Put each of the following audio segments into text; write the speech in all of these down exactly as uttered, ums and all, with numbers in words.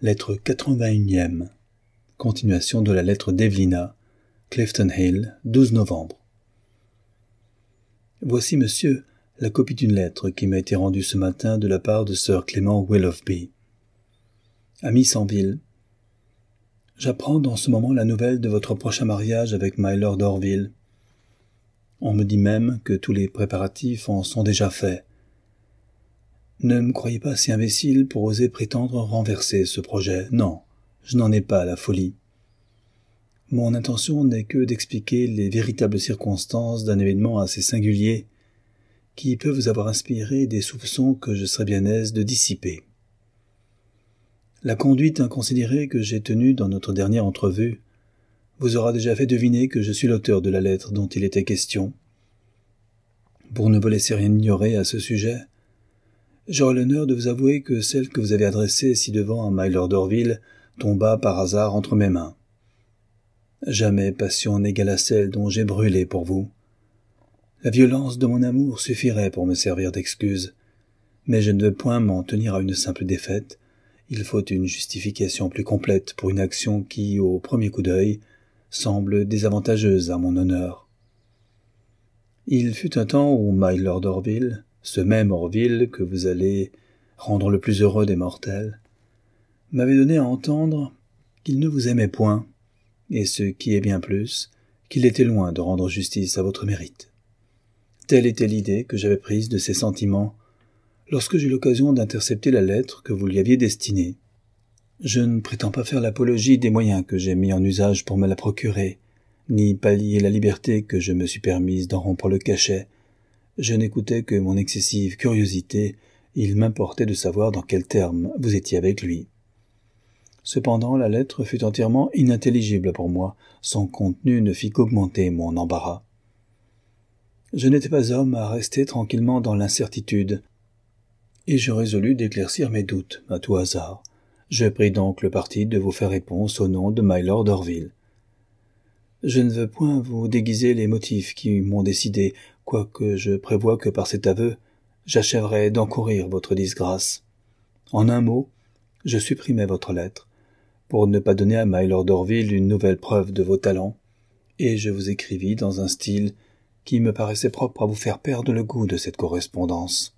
Lettre quatre-vingt-unième. Continuation de la lettre d'Evelina. Clifton Hill, douze novembre. Voici, monsieur, la copie d'une lettre qui m'a été rendue ce matin de la part de Sir Clément Willoughby. Ami Sanville, j'apprends dans ce moment la nouvelle de votre prochain mariage avec Mylord Orville. On me dit même que tous les préparatifs en sont déjà faits. Ne me croyez pas si imbécile pour oser prétendre renverser ce projet. Non, je n'en ai pas la folie. Mon intention n'est que d'expliquer les véritables circonstances d'un événement assez singulier qui peut vous avoir inspiré des soupçons que je serais bien aise de dissiper. La conduite inconsidérée que j'ai tenue dans notre dernière entrevue vous aura déjà fait deviner que je suis l'auteur de la lettre dont il était question. Pour ne vous laisser rien ignorer à ce sujet, j'aurai l'honneur de vous avouer que celle que vous avez adressée ci-devant à Mylord Orville tomba par hasard entre mes mains. Jamais passion n'égala celle dont j'ai brûlé pour vous. La violence de mon amour suffirait pour me servir d'excuse, mais je ne veux point m'en tenir à une simple défaite. Il faut une justification plus complète pour une action qui, au premier coup d'œil, semble désavantageuse à mon honneur. Il fut un temps où Mylord Orville, ce même Orville que vous allez rendre le plus heureux des mortels, m'avait donné à entendre qu'il ne vous aimait point, et ce qui est bien plus, qu'il était loin de rendre justice à votre mérite. Telle était l'idée que j'avais prise de ses sentiments lorsque j'eus l'occasion d'intercepter la lettre que vous lui aviez destinée. Je ne prétends pas faire l'apologie des moyens que j'ai mis en usage pour me la procurer, ni pallier la liberté que je me suis permise d'en rompre le cachet. Je n'écoutais que mon excessive curiosité, il m'importait de savoir dans quels termes vous étiez avec lui. Cependant, la lettre fut entièrement inintelligible pour moi, son contenu ne fit qu'augmenter mon embarras. Je n'étais pas homme à rester tranquillement dans l'incertitude, et je résolus d'éclaircir mes doutes à tout hasard. Je pris donc le parti de vous faire réponse au nom de Mylord Orville. Je ne veux point vous déguiser les motifs qui m'ont décidé, quoique je prévoie que par cet aveu, j'achèverai d'encourir votre disgrâce. En un mot, je supprimai votre lettre, pour ne pas donner à Mylord Orville une nouvelle preuve de vos talents, et je vous écrivis dans un style qui me paraissait propre à vous faire perdre le goût de cette correspondance.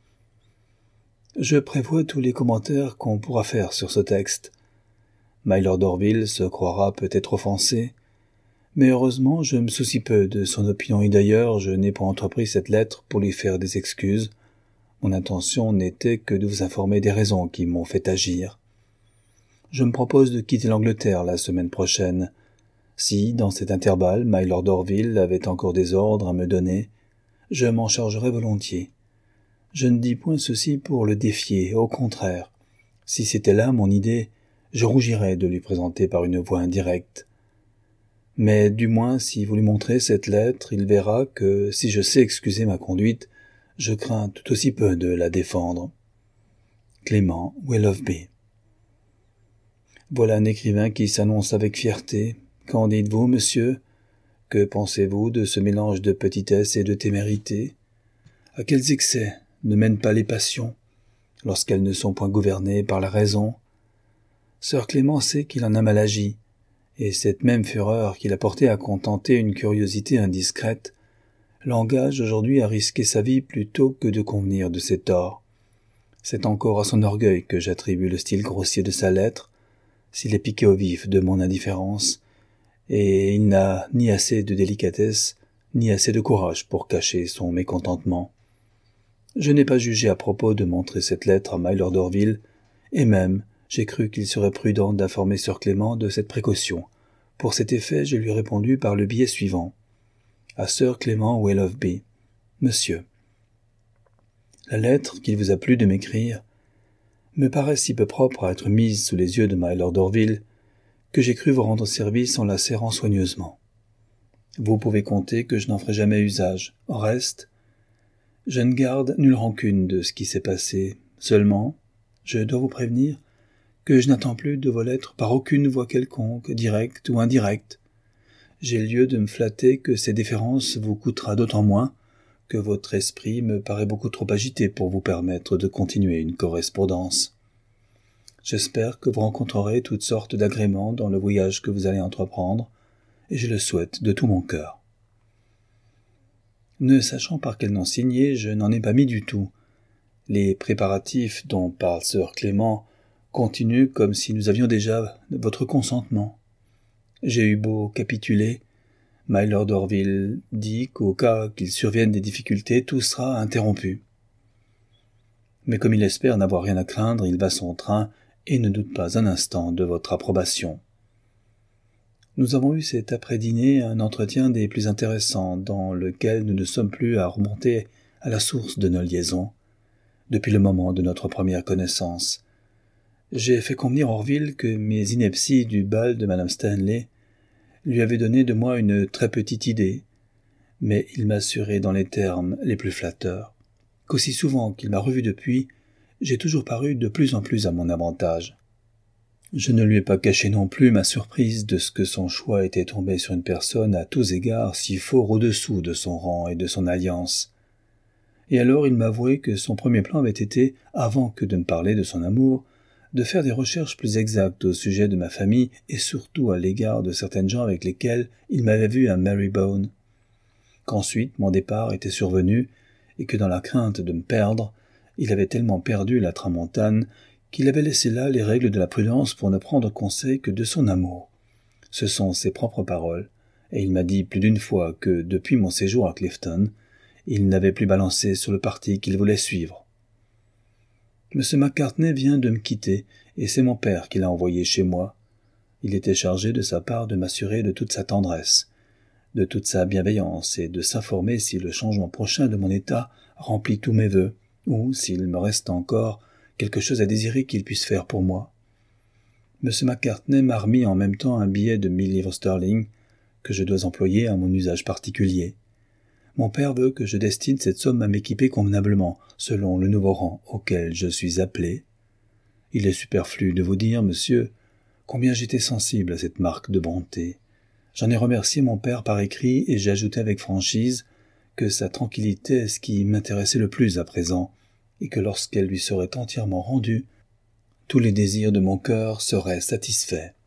Je prévois tous les commentaires qu'on pourra faire sur ce texte. Mylord Orville se croira peut-être offensé, mais heureusement je me soucie peu de son opinion et d'ailleurs je n'ai pas entrepris cette lettre pour lui faire des excuses. Mon intention n'était que de vous informer des raisons qui m'ont fait agir. Je me propose de quitter l'Angleterre la semaine prochaine. Si, dans cet intervalle, Mylord Orville avait encore des ordres à me donner, je m'en chargerais volontiers. Je ne dis point ceci pour le défier, au contraire. Si c'était là mon idée, je rougirais de lui présenter par une voie indirecte. Mais du moins, si vous lui montrez cette lettre, il verra que, si je sais excuser ma conduite, je crains tout aussi peu de la défendre. Clément Willoughby. Voilà un écrivain qui s'annonce avec fierté. Qu'en dites-vous, monsieur? Que pensez-vous de ce mélange de petitesse et de témérité? À quels excès ne mènent pas les passions, lorsqu'elles ne sont point gouvernées par la raison? Sir Clément sait qu'il en a mal agi, et cette même fureur qu'il a portée à contenter une curiosité indiscrète l'engage aujourd'hui à risquer sa vie plutôt que de convenir de ses torts. C'est encore à son orgueil que j'attribue le style grossier de sa lettre, s'il est piqué au vif de mon indifférence, et il n'a ni assez de délicatesse, ni assez de courage pour cacher son mécontentement. Je n'ai pas jugé à propos de montrer cette lettre à Mylord Orville, et même j'ai cru qu'il serait prudent d'informer Sir Clément de cette précaution. Pour cet effet, je lui ai répondu par le biais suivant. À Sir Clément Willoughby. Monsieur, la lettre qu'il vous a plu de m'écrire me paraît si peu propre à être mise sous les yeux de Mylord Orville que j'ai cru vous rendre service en la serrant soigneusement. Vous pouvez compter que je n'en ferai jamais usage. En reste, je ne garde nulle rancune de ce qui s'est passé. Seulement, je dois vous prévenir que je n'attends plus de vos lettres par aucune voie quelconque, directe ou indirecte. J'ai lieu de me flatter que ces déférences vous coûtera d'autant moins que votre esprit me paraît beaucoup trop agité pour vous permettre de continuer une correspondance. J'espère que vous rencontrerez toutes sortes d'agréments dans le voyage que vous allez entreprendre, et je le souhaite de tout mon cœur. » Ne sachant par quel nom signer, je n'en ai pas mis du tout. Les préparatifs dont parle sœur Clément continuent comme si nous avions déjà votre consentement. J'ai eu beau capituler, Mylord Orville dit qu'au cas qu'il survienne des difficultés, tout sera interrompu. Mais comme il espère n'avoir rien à craindre, il va son train et ne doute pas un instant de votre approbation. Nous avons eu cet après-dîner un entretien des plus intéressants, dans lequel nous ne sommes plus à remonter à la source de nos liaisons, depuis le moment de notre première connaissance. J'ai fait convenir Orville que mes inepties du bal de madame Stanley lui avaient donné de moi une très petite idée, mais il m'a assuré dans les termes les plus flatteurs qu'aussi souvent qu'il m'a revu depuis, j'ai toujours paru de plus en plus à mon avantage. Je ne lui ai pas caché non plus ma surprise de ce que son choix était tombé sur une personne à tous égards si fort au-dessous de son rang et de son alliance. Et alors il m'avouait que son premier plan avait été, avant que de me parler de son amour, de faire des recherches plus exactes au sujet de ma famille et surtout à l'égard de certaines gens avec lesquels il m'avait vu à Marylebone. Qu'ensuite mon départ était survenu et que dans la crainte de me perdre, il avait tellement perdu la tramontane qu'il avait laissé là les règles de la prudence pour ne prendre conseil que de son amour. Ce sont ses propres paroles, et il m'a dit plus d'une fois que, depuis mon séjour à Clifton, il n'avait plus balancé sur le parti qu'il voulait suivre. M. Macartney vient de me quitter, et c'est mon père qui l'a envoyé chez moi. Il était chargé de sa part de m'assurer de toute sa tendresse, de toute sa bienveillance, et de s'informer si le changement prochain de mon état remplit tous mes vœux, ou s'il me reste encore quelque chose à désirer qu'il puisse faire pour moi. M. Macartney m'a remis en même temps un billet de mille livres sterling que je dois employer à mon usage particulier. Mon père veut que je destine cette somme à m'équiper convenablement, selon le nouveau rang auquel je suis appelé. Il est superflu de vous dire, monsieur, combien j'étais sensible à cette marque de bonté. J'en ai remercié mon père par écrit et j'ai ajouté avec franchise que sa tranquillité est ce qui m'intéressait le plus à présent, et que lorsqu'elle lui serait entièrement rendue, tous les désirs de mon cœur seraient satisfaits.